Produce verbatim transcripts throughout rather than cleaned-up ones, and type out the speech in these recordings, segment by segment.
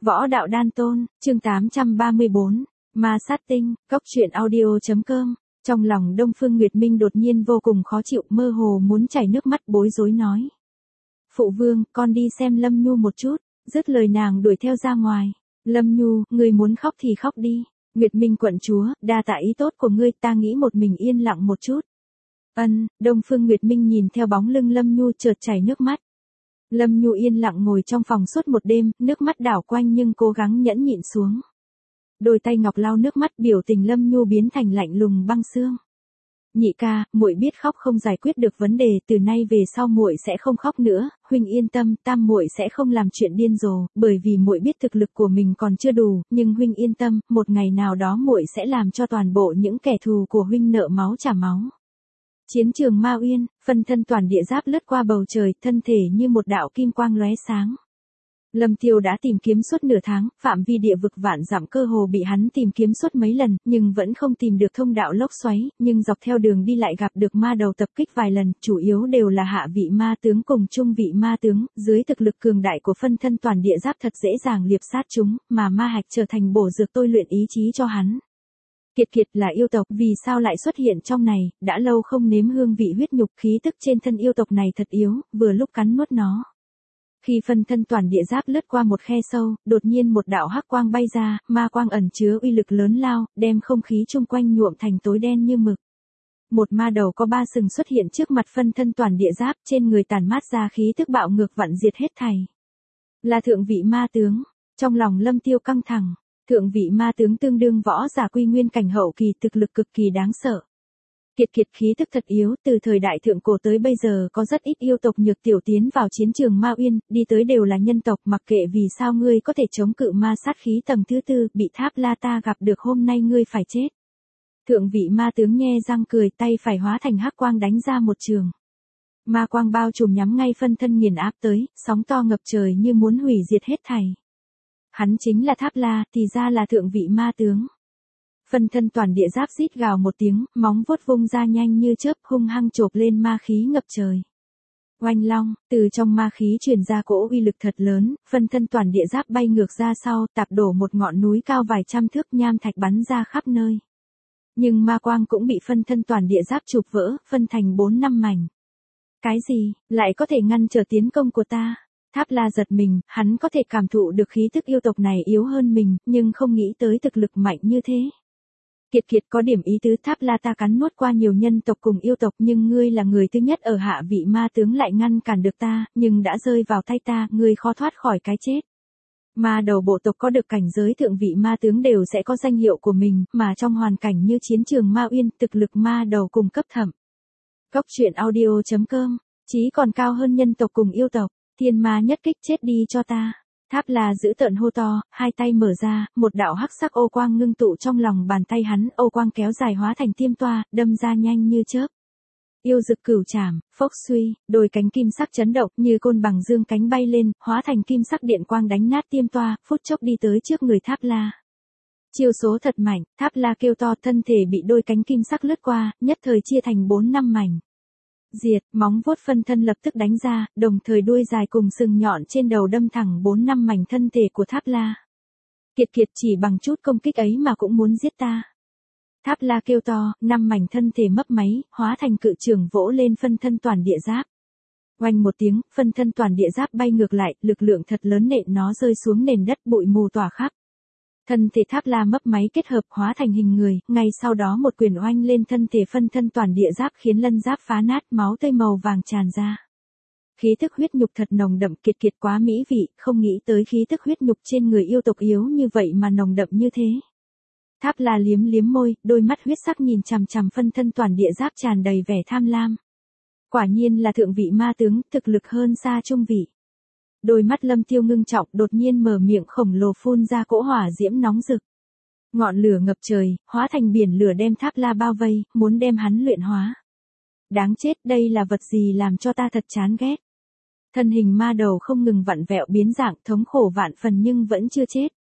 Võ đạo đan tôn, chương tám trăm ba mươi bốn, ma sát tinh, cốc truyện audio.com. Trong lòng Đông Phương Nguyệt Minh đột nhiên vô cùng khó chịu, mơ hồ muốn chảy nước mắt, bối rối nói. Phụ vương, con đi xem Lâm Nhu một chút, dứt lời nàng đuổi theo ra ngoài. Lâm Nhu, người muốn khóc thì khóc đi. Nguyệt Minh quận chúa, đa tạ ý tốt của ngươi, ta nghĩ một mình yên lặng một chút. Ân, Đông Phương Nguyệt Minh nhìn theo bóng lưng Lâm Nhu chợt chảy nước mắt. Lâm Nhu yên lặng ngồi trong phòng suốt một đêm, nước mắt đảo quanh nhưng cố gắng nhẫn nhịn xuống. Đôi tay ngọc lau nước mắt, biểu tình Lâm Nhu biến thành lạnh lùng băng xương. Nhị ca, muội biết khóc không giải quyết được vấn đề, từ nay về sau muội sẽ không khóc nữa, huynh yên tâm, tam muội sẽ không làm chuyện điên rồ, bởi vì muội biết thực lực của mình còn chưa đủ, nhưng huynh yên tâm, một ngày nào đó muội sẽ làm cho toàn bộ những kẻ thù của huynh nợ máu trả máu. Chiến trường Ma Uyên, phân thân toàn địa giáp lướt qua bầu trời, thân thể như một đạo kim quang lóe sáng. Lâm Tiêu đã tìm kiếm suốt nửa tháng, phạm vi địa vực vạn dặm cơ hồ bị hắn tìm kiếm suốt mấy lần, nhưng vẫn không tìm được thông đạo lốc xoáy, nhưng dọc theo đường đi lại gặp được ma đầu tập kích vài lần, chủ yếu đều là hạ vị ma tướng cùng trung vị ma tướng, dưới thực lực cường đại của phân thân toàn địa giáp thật dễ dàng liệp sát chúng, mà ma hạch trở thành bổ dược tôi luyện ý chí cho hắn. Kiệt Kiệt là yêu tộc, vì sao lại xuất hiện trong này, đã lâu không nếm hương vị huyết nhục, khí tức trên thân yêu tộc này thật yếu, vừa lúc cắn nuốt nó. Khi phân thân toàn địa giáp lướt qua một khe sâu, đột nhiên một đạo hắc quang bay ra, ma quang ẩn chứa uy lực lớn lao, đem không khí chung quanh nhuộm thành tối đen như mực. Một ma đầu có ba sừng xuất hiện trước mặt phân thân toàn địa giáp, trên người tàn mát ra khí tức bạo ngược vặn diệt hết thảy. Là thượng vị ma tướng, trong lòng Lâm Tiêu căng thẳng. Thượng vị ma tướng tương đương võ giả quy nguyên cảnh hậu kỳ, thực lực cực kỳ đáng sợ. Kiệt Kiệt khí tức thật yếu, từ thời đại thượng cổ tới bây giờ có rất ít yêu tộc nhược tiểu tiến vào chiến trường Ma Uyên, đi tới đều là nhân tộc, mặc kệ vì sao ngươi có thể chống cự ma sát khí tầng thứ tư, bị Tháp La ta gặp được hôm nay ngươi phải chết. Thượng vị ma tướng nhe răng cười, tay phải hóa thành hắc quang đánh ra một trường. Ma quang bao trùm nhắm ngay phân thân nghiền áp tới, sóng to ngập trời như muốn hủy diệt hết thảy. Hắn chính là Tháp La, thì ra là thượng vị ma tướng. Phân thân toàn địa giáp rít gào một tiếng, móng vuốt vung ra nhanh như chớp, hung hăng chộp lên ma khí ngập trời. Oanh long, từ trong ma khí truyền ra cỗ uy lực thật lớn, phân thân toàn địa giáp bay ngược ra sau, tạp đổ một ngọn núi cao vài trăm thước, nham thạch bắn ra khắp nơi. Nhưng ma quang cũng bị phân thân toàn địa giáp chụp vỡ, phân thành bốn năm mảnh. Cái gì, lại có thể ngăn trở tiến công của ta? Tháp La giật mình, hắn có thể cảm thụ được khí tức yêu tộc này yếu hơn mình, nhưng không nghĩ tới thực lực mạnh như thế. Kiệt Kiệt có điểm ý tứ, Tháp La ta cắn nuốt qua nhiều nhân tộc cùng yêu tộc, nhưng ngươi là người thứ nhất ở hạ vị ma tướng lại ngăn cản được ta, nhưng đã rơi vào tay ta, ngươi khó thoát khỏi cái chết. Ma đầu bộ tộc có được cảnh giới thượng vị ma tướng đều sẽ có danh hiệu của mình, mà trong hoàn cảnh như chiến trường Ma Uyên, thực lực ma đầu cùng cấp thẩm. Cốc truyện audio.com, chí còn cao hơn nhân tộc cùng yêu tộc. Thiên ma nhất kích, chết đi cho ta. Tháp La giữ tợn hô to, hai tay mở ra, một đạo hắc sắc ô quang ngưng tụ trong lòng bàn tay hắn, ô quang kéo dài hóa thành tiêm toa, đâm ra nhanh như chớp. Yêu dực cửu trảm, phốc suy, đôi cánh kim sắc chấn động như côn bằng dương cánh bay lên, hóa thành kim sắc điện quang đánh nát tiêm toa, phút chốc đi tới trước người Tháp La. Chiêu số thật mạnh, Tháp La kêu to, thân thể bị đôi cánh kim sắc lướt qua, nhất thời chia thành bốn năm mảnh. Diệt, móng vuốt phân thân lập tức đánh ra, đồng thời đuôi dài cùng sừng nhọn trên đầu đâm thẳng bốn năm mảnh thân thể của Tháp La. Kiệt Kiệt chỉ bằng chút công kích ấy mà cũng muốn giết ta. Tháp La kêu to, năm mảnh thân thể mấp máy, hóa thành cự trường vỗ lên phân thân toàn địa giáp. Oanh một tiếng, phân thân toàn địa giáp bay ngược lại, lực lượng thật lớn nện nó rơi xuống nền đất, bụi mù tỏa khắp. Thân thể Tháp La mấp máy kết hợp hóa thành hình người, ngay sau đó một quyền oanh lên thân thể phân thân toàn địa giáp khiến lân giáp phá nát, máu tươi màu vàng tràn ra. Khí thức huyết nhục thật nồng đậm, Kiệt Kiệt quá mỹ vị, không nghĩ tới khí thức huyết nhục trên người yêu tộc yếu như vậy mà nồng đậm như thế. Tháp La liếm liếm môi, đôi mắt huyết sắc nhìn chằm chằm phân thân toàn địa giáp tràn đầy vẻ tham lam. Quả nhiên là thượng vị ma tướng, thực lực hơn xa trung vị. Đôi mắt Lâm Tiêu ngưng trọng, đột nhiên mở miệng khổng lồ phun ra cỗ hỏa diễm nóng rực. Ngọn lửa ngập trời, hóa thành biển lửa đem Tháp La bao vây, muốn đem hắn luyện hóa. Đáng chết, đây là vật gì làm cho ta thật chán ghét. Thân hình ma đầu không ngừng vặn vẹo biến dạng, thống khổ vạn phần nhưng vẫn chưa chết.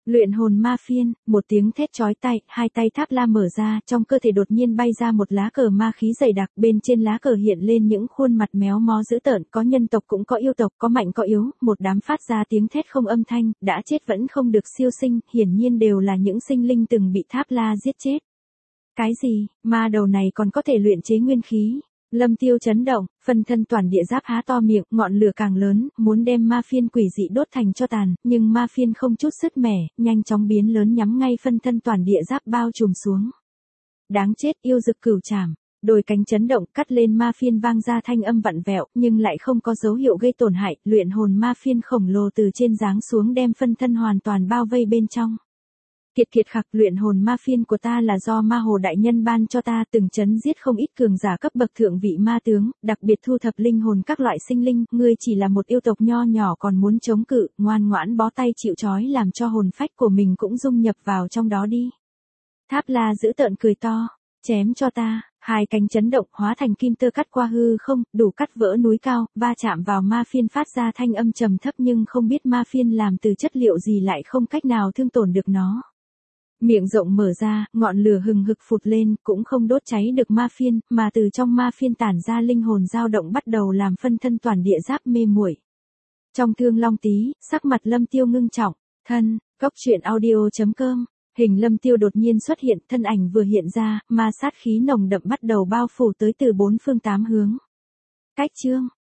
Luyện hồn ma phiên, một tiếng thét chói tai, hai tay Tháp La mở ra, trong cơ thể đột nhiên bay ra một lá cờ ma khí dày đặc, bên trên lá cờ hiện lên những khuôn mặt méo mó dữ tợn, có nhân tộc cũng có yêu tộc, có mạnh có yếu, một đám phát ra tiếng thét không âm thanh, đã chết vẫn không được siêu sinh, hiển nhiên đều là những sinh linh từng bị Tháp La giết chết. Cái gì, ma đầu này còn có thể luyện chế nguyên khí? Lâm Tiêu chấn động, phân thân toàn địa giáp há to miệng, ngọn lửa càng lớn, muốn đem ma phiên quỷ dị đốt thành cho tàn, nhưng ma phiên không chút sứt mẻ, nhanh chóng biến lớn nhắm ngay phân thân toàn địa giáp bao trùm xuống. Đáng chết, yêu dực cửu trảm, đôi cánh chấn động cắt lên ma phiên vang ra thanh âm vặn vẹo, nhưng lại không có dấu hiệu gây tổn hại, luyện hồn ma phiên khổng lồ từ trên giáng xuống đem phân thân hoàn toàn bao vây bên trong. Kiệt kiệt khặc, luyện hồn ma phiên của ta là do ma hồ đại nhân ban cho ta, từng chấn giết không ít cường giả cấp bậc thượng vị ma tướng, đặc biệt thu thập linh hồn các loại sinh linh, ngươi chỉ là một yêu tộc nho nhỏ còn muốn chống cự, ngoan ngoãn bó tay chịu trói làm cho hồn phách của mình cũng dung nhập vào trong đó đi. Tháp La giữ tợn cười to, chém cho ta, hai cánh chấn động hóa thành kim tơ cắt qua hư không, đủ cắt vỡ núi cao, va chạm vào ma phiên phát ra thanh âm trầm thấp nhưng không biết ma phiên làm từ chất liệu gì lại không cách nào thương tổn được nó. Miệng rộng mở ra, ngọn lửa hừng hực phụt lên, cũng không đốt cháy được ma phiên, mà từ trong ma phiên tản ra linh hồn dao động bắt đầu làm phân thân toàn địa giáp mê muội. Trong Thương Long Tí, sắc mặt Lâm Tiêu ngưng trọng, thân, cốc truyện audio chấm com, hình Lâm Tiêu đột nhiên xuất hiện, thân ảnh vừa hiện ra, ma sát khí nồng đậm bắt đầu bao phủ tới từ bốn phương tám hướng. Cách chương